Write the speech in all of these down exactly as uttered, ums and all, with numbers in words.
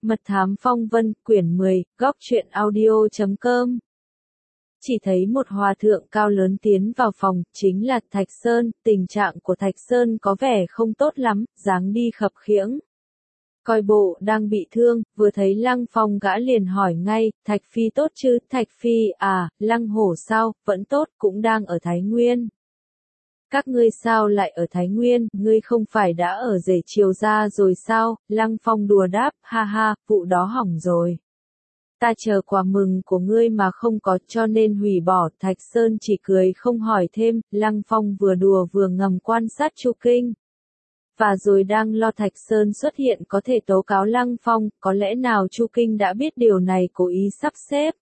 Mật thám phong vân, quyển mười, góc truyện audio chấm com. Chỉ thấy một hòa thượng cao lớn tiến vào phòng, chính là Thạch Sơn, tình trạng của Thạch Sơn có vẻ không tốt lắm, dáng đi khập khiễng. Coi bộ đang bị thương, vừa thấy Lăng Phong gã liền hỏi ngay, Thạch Phi tốt chứ, Thạch Phi, à, Lăng Hổ sao, vẫn tốt, cũng đang ở Thái Nguyên. Các ngươi sao lại ở Thái Nguyên, ngươi không phải đã ở Rể Triều Gia rồi sao, Lăng Phong đùa đáp, ha ha, vụ đó hỏng rồi. Ta chờ quà mừng của ngươi mà không có cho nên hủy bỏ, Thạch Sơn chỉ cười không hỏi thêm, Lăng Phong vừa đùa vừa ngầm quan sát Chu Kinh. Và rồi đang lo Thạch Sơn xuất hiện có thể tố cáo Lăng Phong, có lẽ nào Chu Kinh đã biết điều này cố ý sắp xếp.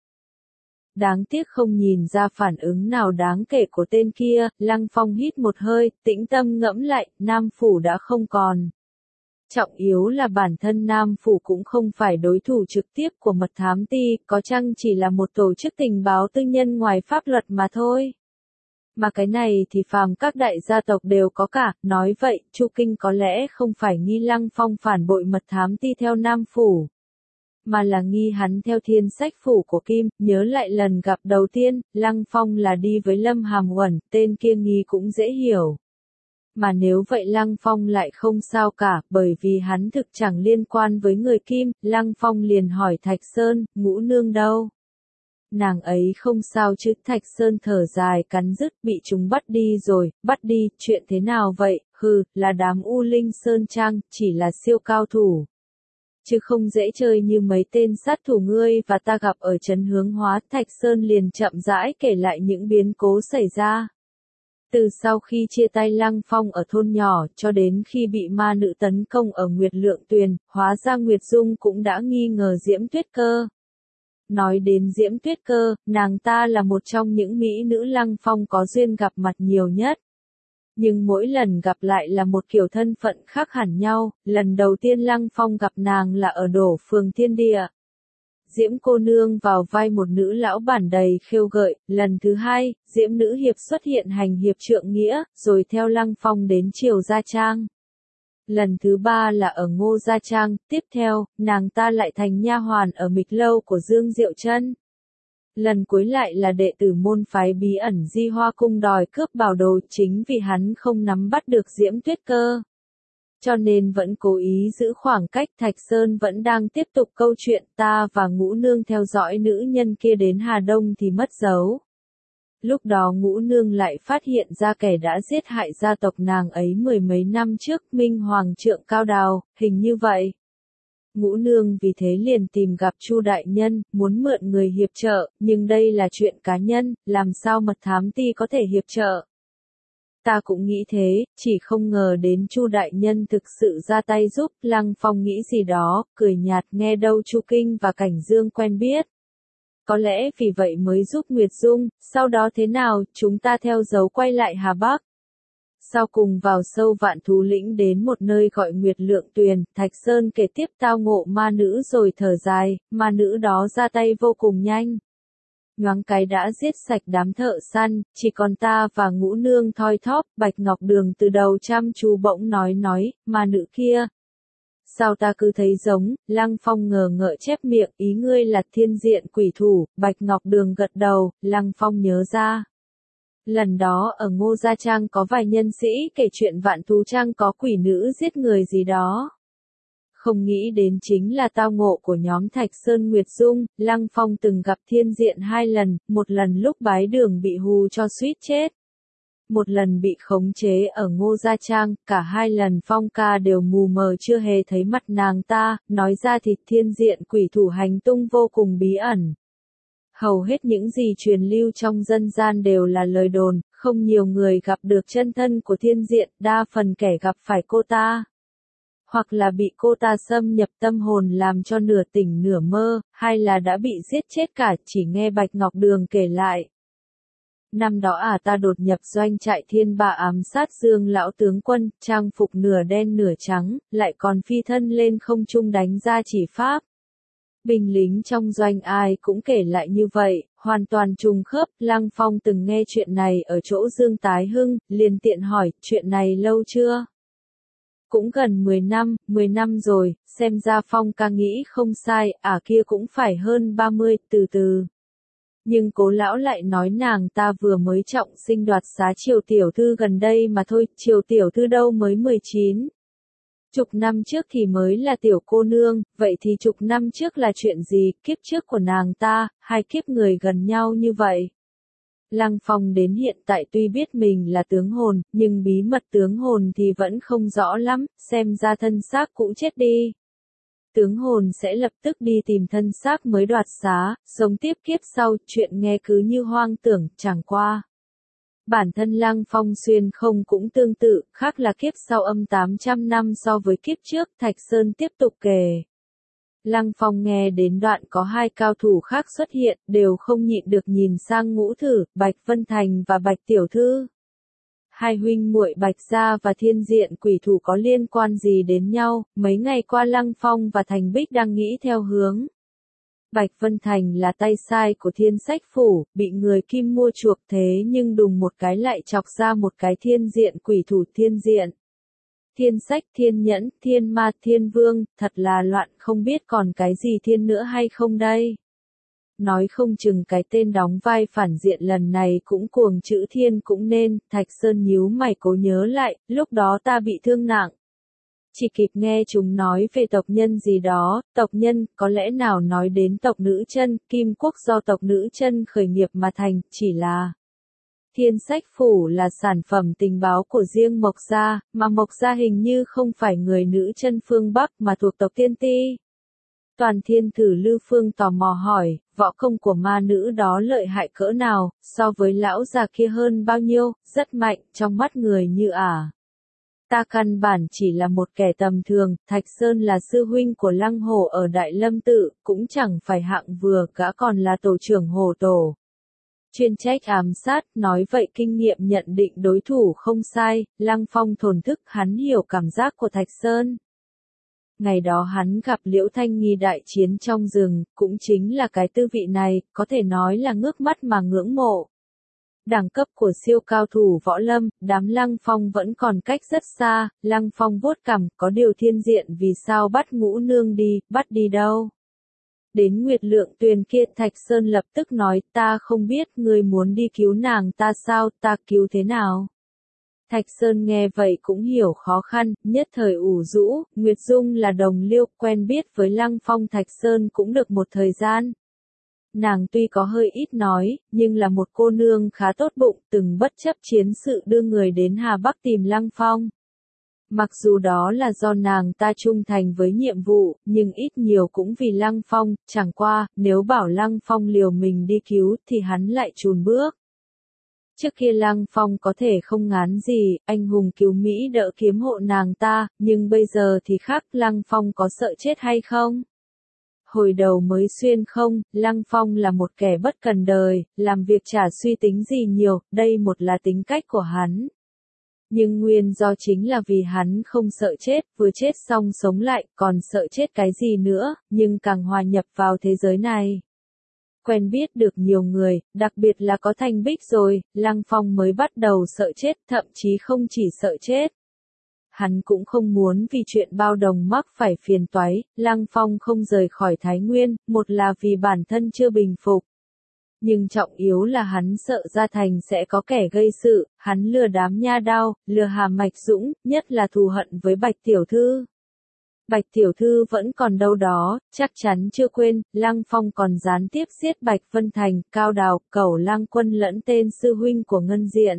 Đáng tiếc không nhìn ra phản ứng nào đáng kể của tên kia, Lăng Phong hít một hơi, tĩnh tâm ngẫm lại, Nam Phủ đã không còn. Trọng yếu là bản thân Nam Phủ cũng không phải đối thủ trực tiếp của mật thám ti, có chăng chỉ là một tổ chức tình báo tư nhân ngoài pháp luật mà thôi. Mà cái này thì phàm các đại gia tộc đều có cả, nói vậy, Chu Kinh có lẽ không phải nghi Lăng Phong phản bội mật thám ti theo Nam Phủ, mà là nghi hắn theo Thiên Sách Phủ của Kim. Nhớ lại lần gặp đầu tiên, Lăng Phong là đi với Lâm Hàm Uẩn, tên kia nghi cũng dễ hiểu. Mà nếu vậy Lăng Phong lại không sao cả, bởi vì hắn thực chẳng liên quan với người Kim. Lăng Phong liền hỏi Thạch Sơn, Ngũ Nương đâu? Nàng ấy không sao chứ, Thạch Sơn thở dài cắn rứt, bị chúng bắt đi rồi. Bắt đi, chuyện thế nào vậy? Hừ, là đám U Linh Sơn Trang, chỉ là siêu cao thủ, chứ không dễ chơi như mấy tên sát thủ ngươi và ta gặp ở trấn Hướng Hóa. Thạch Sơn liền chậm rãi kể lại những biến cố xảy ra. Từ sau khi chia tay Lăng Phong ở thôn nhỏ, cho đến khi bị ma nữ tấn công ở Nguyệt Lượng Tuyền, hóa ra Nguyệt Dung cũng đã nghi ngờ Diễm Tuyết Cơ. Nói đến Diễm Tuyết Cơ, nàng ta là một trong những mỹ nữ Lăng Phong có duyên gặp mặt nhiều nhất. Nhưng mỗi lần gặp lại là một kiểu thân phận khác hẳn nhau, lần đầu tiên Lăng Phong gặp nàng là ở Đổ Phường Thiên Địa. Diễm cô nương vào vai một nữ lão bản đầy khêu gợi, lần thứ hai, Diễm nữ hiệp xuất hiện hành hiệp trượng nghĩa, rồi theo Lăng Phong đến Triều Gia Trang. Lần thứ ba là ở Ngô Gia Trang, tiếp theo, nàng ta lại thành nha hoàn ở Mịch Lâu của Dương Diệu Trân. Lần cuối lại là đệ tử môn phái bí ẩn Di Hoa Cung đòi cướp bảo đồ, chính vì hắn không nắm bắt được Diễm Tuyết Cơ, cho nên vẫn cố ý giữ khoảng cách. Thạch Sơn vẫn đang tiếp tục câu chuyện, ta và Ngũ Nương theo dõi nữ nhân kia đến Hà Đông thì mất dấu. Lúc đó Ngũ Nương lại phát hiện ra kẻ đã giết hại gia tộc nàng ấy mười mấy năm trước, Minh Hoàng Trượng Cao Đào, hình như vậy. Ngũ Nương vì thế liền tìm gặp Chu đại nhân, muốn mượn người hiệp trợ, nhưng đây là chuyện cá nhân, làm sao mật thám ti có thể hiệp trợ. Ta cũng nghĩ thế, chỉ không ngờ đến Chu đại nhân thực sự ra tay giúp. Lăng Phong nghĩ gì đó, cười nhạt, nghe đâu Chu Kinh và Cảnh Dương quen biết. Có lẽ vì vậy mới giúp Nguyệt Dung, sau đó thế nào, chúng ta theo dấu quay lại Hà Bắc. Sau cùng vào sâu Vạn Thú Lĩnh đến một nơi gọi Nguyệt Lượng Tuyền, Thạch Sơn kể tiếp tao ngộ ma nữ rồi thở dài, ma nữ đó ra tay vô cùng nhanh. Nhoáng cái đã giết sạch đám thợ săn, chỉ còn ta và Ngũ Nương thoi thóp. Bạch Ngọc Đường từ đầu chăm chú bỗng nói nói, ma nữ kia. Sao ta cứ thấy giống, Lăng Phong ngờ ngợ chép miệng, ý ngươi là Thiên Diện quỷ thủ. Bạch Ngọc Đường gật đầu, Lăng Phong nhớ ra. Lần đó ở Ngô Gia Trang có vài nhân sĩ kể chuyện Vạn Thú Trang có quỷ nữ giết người gì đó. Không nghĩ đến chính là tao ngộ của nhóm Thạch Sơn Nguyệt Dung. Lăng Phong từng gặp Thiên Diện hai lần, một lần lúc bái đường bị hù cho suýt chết. Một lần bị khống chế ở Ngô Gia Trang, cả hai lần Phong ca đều mù mờ chưa hề thấy mặt nàng ta, nói ra thì Thiên Diện quỷ thủ hành tung vô cùng bí ẩn. Hầu hết những gì truyền lưu trong dân gian đều là lời đồn, không nhiều người gặp được chân thân của Thiên Diện, đa phần kẻ gặp phải cô ta, hoặc là bị cô ta xâm nhập tâm hồn làm cho nửa tỉnh nửa mơ, hay là đã bị giết chết cả. Chỉ nghe Bạch Ngọc Đường kể lại. Năm đó à ta đột nhập doanh trại Thiên Bạ ám sát Dương lão tướng quân, trang phục nửa đen nửa trắng, lại còn phi thân lên không trung đánh ra chỉ pháp. Binh lính trong doanh ai cũng kể lại như vậy, hoàn toàn trùng khớp. Lăng Phong từng nghe chuyện này ở chỗ Dương Tái Hưng, liền tiện hỏi, chuyện này lâu chưa? Cũng gần mười năm, mười năm rồi, xem ra Phong ca nghĩ không sai, à kia cũng phải hơn ba mươi, từ từ. Nhưng Cố lão lại nói nàng ta vừa mới trọng sinh đoạt xá Triều tiểu thư gần đây mà thôi, Triều tiểu thư đâu mới mười chín. Chục năm trước thì mới là tiểu cô nương, vậy thì chục năm trước là chuyện gì, kiếp trước của nàng ta, hai kiếp người gần nhau như vậy. Lăng Phong đến hiện tại tuy biết mình là tướng hồn, nhưng bí mật tướng hồn thì vẫn không rõ lắm, xem ra thân xác cũ chết đi. Tướng hồn sẽ lập tức đi tìm thân xác mới đoạt xá, sống tiếp kiếp sau, chuyện nghe cứ như hoang tưởng, chẳng qua. Bản thân Lăng Phong xuyên không cũng tương tự, khác là kiếp sau âm tám trăm năm so với kiếp trước, Thạch Sơn tiếp tục kể. Lăng Phong nghe đến đoạn có hai cao thủ khác xuất hiện, đều không nhịn được nhìn sang Ngũ Thử, Bạch Vân Thành và Bạch Tiểu Thư. Hai huynh muội Bạch Gia và Thiên Diện Quỷ Thủ có liên quan gì đến nhau, mấy ngày qua Lăng Phong và Thành Bích đang nghĩ theo hướng. Bạch Vân Thành là tay sai của Thiên Sách Phủ, bị người Kim mua chuộc thế nhưng đùng một cái lại chọc ra một cái Thiên Diện Quỷ Thủ Thiên Diện. Thiên Sách, Thiên Nhẫn, Thiên Ma, Thiên Vương, thật là loạn, không biết còn cái gì thiên nữa hay không đây. Nói không chừng cái tên đóng vai phản diện lần này cũng cuồng chữ thiên cũng nên, Thạch Sơn nhíu mày cố nhớ lại, lúc đó ta bị thương nặng. Chỉ kịp nghe chúng nói về tộc nhân gì đó, tộc nhân, có lẽ nào nói đến tộc nữ chân, Kim Quốc do tộc nữ chân khởi nghiệp mà thành, chỉ là. Thiên Sách Phủ là sản phẩm tình báo của riêng Mộc Gia, mà Mộc Gia hình như không phải người nữ chân phương Bắc mà thuộc tộc Tiên Ti. Toàn Thiên Thử Lư Phương tò mò hỏi, võ công của ma nữ đó lợi hại cỡ nào, so với lão già kia hơn bao nhiêu, rất mạnh, trong mắt người như ả. À. Ta căn bản chỉ là một kẻ tầm thường, Thạch Sơn là sư huynh của Lăng Hổ ở Đại Lâm Tự, cũng chẳng phải hạng vừa, gã còn là tổ trưởng Hổ Tổ. Chuyên trách ám sát, nói vậy kinh nghiệm nhận định đối thủ không sai, Lăng Phong thổn thức hắn hiểu cảm giác của Thạch Sơn. Ngày đó hắn gặp Liễu Thanh Nghi đại chiến trong rừng, cũng chính là cái tư vị này, có thể nói là ngước mắt mà ngưỡng mộ. Đẳng cấp của siêu cao thủ võ lâm, đám Lăng Phong vẫn còn cách rất xa, Lăng Phong vuốt cằm, có điều Thiên Diện vì sao bắt Ngũ Nương đi, bắt đi đâu? Đến Nguyệt Lượng Tuyền kia Thạch Sơn lập tức nói, ta không biết, ngươi muốn đi cứu nàng ta sao, ta cứu thế nào? Thạch Sơn nghe vậy cũng hiểu khó khăn, nhất thời ủ rũ, Nguyệt Dung là đồng liêu, quen biết với Lăng Phong Thạch Sơn cũng được một thời gian. Nàng tuy có hơi ít nói, nhưng là một cô nương khá tốt bụng, từng bất chấp chiến sự đưa người đến Hà Bắc tìm Lăng Phong. Mặc dù đó là do nàng ta trung thành với nhiệm vụ, nhưng ít nhiều cũng vì Lăng Phong, chẳng qua, nếu bảo Lăng Phong liều mình đi cứu thì hắn lại chùn bước. Trước kia Lăng Phong có thể không ngán gì, anh hùng cứu Mỹ đỡ kiếm hộ nàng ta, nhưng bây giờ thì khác, Lăng Phong có sợ chết hay không? Hồi đầu mới xuyên không, Lăng Phong là một kẻ bất cần đời, làm việc chả suy tính gì nhiều, đây một là tính cách của hắn. Nhưng nguyên do chính là vì hắn không sợ chết, vừa chết xong sống lại, còn sợ chết cái gì nữa, nhưng càng hòa nhập vào thế giới này. Quen biết được nhiều người, đặc biệt là có Thanh Bích rồi, Lăng Phong mới bắt đầu sợ chết, thậm chí không chỉ sợ chết. Hắn cũng không muốn vì chuyện bao đồng mắc phải phiền toái, Lăng Phong không rời khỏi Thái Nguyên, một là vì bản thân chưa bình phục. Nhưng trọng yếu là hắn sợ ra thành sẽ có kẻ gây sự, hắn lừa đám nha đao, lừa Hà Mạch Dũng, nhất là thù hận với Bạch Tiểu Thư. Bạch Tiểu Thư vẫn còn đâu đó, chắc chắn chưa quên, Lăng Phong còn gián tiếp giết Bạch Vân Thành, Cao Đào, Cẩu Lăng Quân lẫn tên sư huynh của Ngân Diện.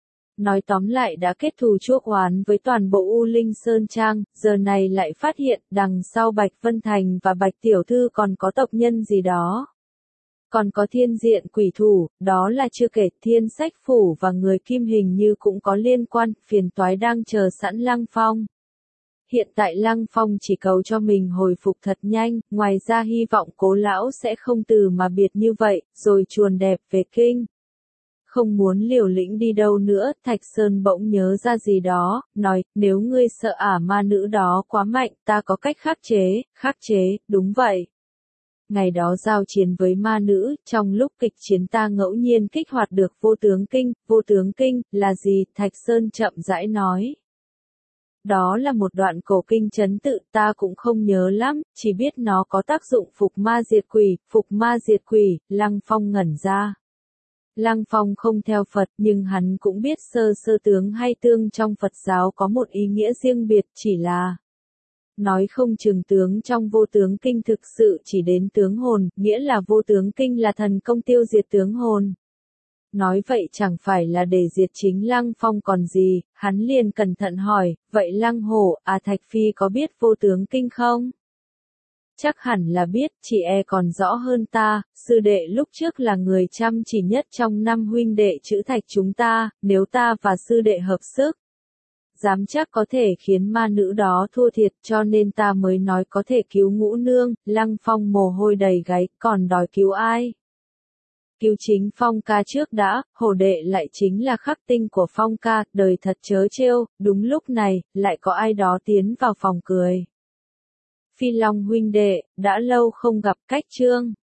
Nói tóm lại đã kết thù chuốc oán với toàn bộ U Linh Sơn Trang, giờ này lại phát hiện đằng sau Bạch Vân Thành và Bạch Tiểu Thư còn có tộc nhân gì đó. Còn có Thiên Diện Quỷ Thủ, đó là chưa kể Thiên Sách Phủ và người Kim hình như cũng có liên quan, phiền toái đang chờ sẵn Lăng Phong. Hiện tại Lăng Phong chỉ cầu cho mình hồi phục thật nhanh, ngoài ra hy vọng Cố lão sẽ không từ mà biệt như vậy, rồi chuồn đẹp về kinh. Không muốn liều lĩnh đi đâu nữa, Thạch Sơn bỗng nhớ ra gì đó, nói, nếu ngươi sợ ả ma nữ đó quá mạnh, ta có cách khắc chế, khắc chế, đúng vậy. Ngày đó giao chiến với ma nữ, trong lúc kịch chiến ta ngẫu nhiên kích hoạt được vô tướng kinh, vô tướng kinh, là gì, Thạch Sơn chậm rãi nói. đó là một đoạn cổ kinh trấn tự, ta cũng không nhớ lắm, chỉ biết nó có tác dụng phục ma diệt quỷ, phục ma diệt quỷ. Lăng Phong ngẩn ra. Lăng Phong không theo Phật nhưng hắn cũng biết sơ sơ tướng hay tương trong Phật giáo có một ý nghĩa riêng biệt, chỉ là nói không chừng tướng trong vô tướng kinh thực sự chỉ đến tướng hồn, nghĩa là vô tướng kinh là thần công tiêu diệt tướng hồn. Nói vậy chẳng phải là để diệt chính Lăng Phong còn gì, hắn liền cẩn thận hỏi, vậy Lăng Hổ, à Thạch Phi có biết vô tướng kinh không? Chắc hẳn là biết, chị e còn rõ hơn ta, sư đệ lúc trước là người chăm chỉ nhất trong năm huynh đệ chữ Thạch chúng ta, nếu ta và sư đệ hợp sức, dám chắc có thể khiến ma nữ đó thua thiệt, cho nên ta mới nói có thể cứu Ngũ Nương. Lăng Phong mồ hôi đầy gáy, còn đòi cứu ai? Cứu chính Phong ca trước đã, Hổ đệ lại chính là khắc tinh của Phong ca, đời thật trớ trêu. Đúng lúc này, lại có ai đó tiến vào phòng cười. Phi Long huynh đệ, đã lâu không gặp, cách trương.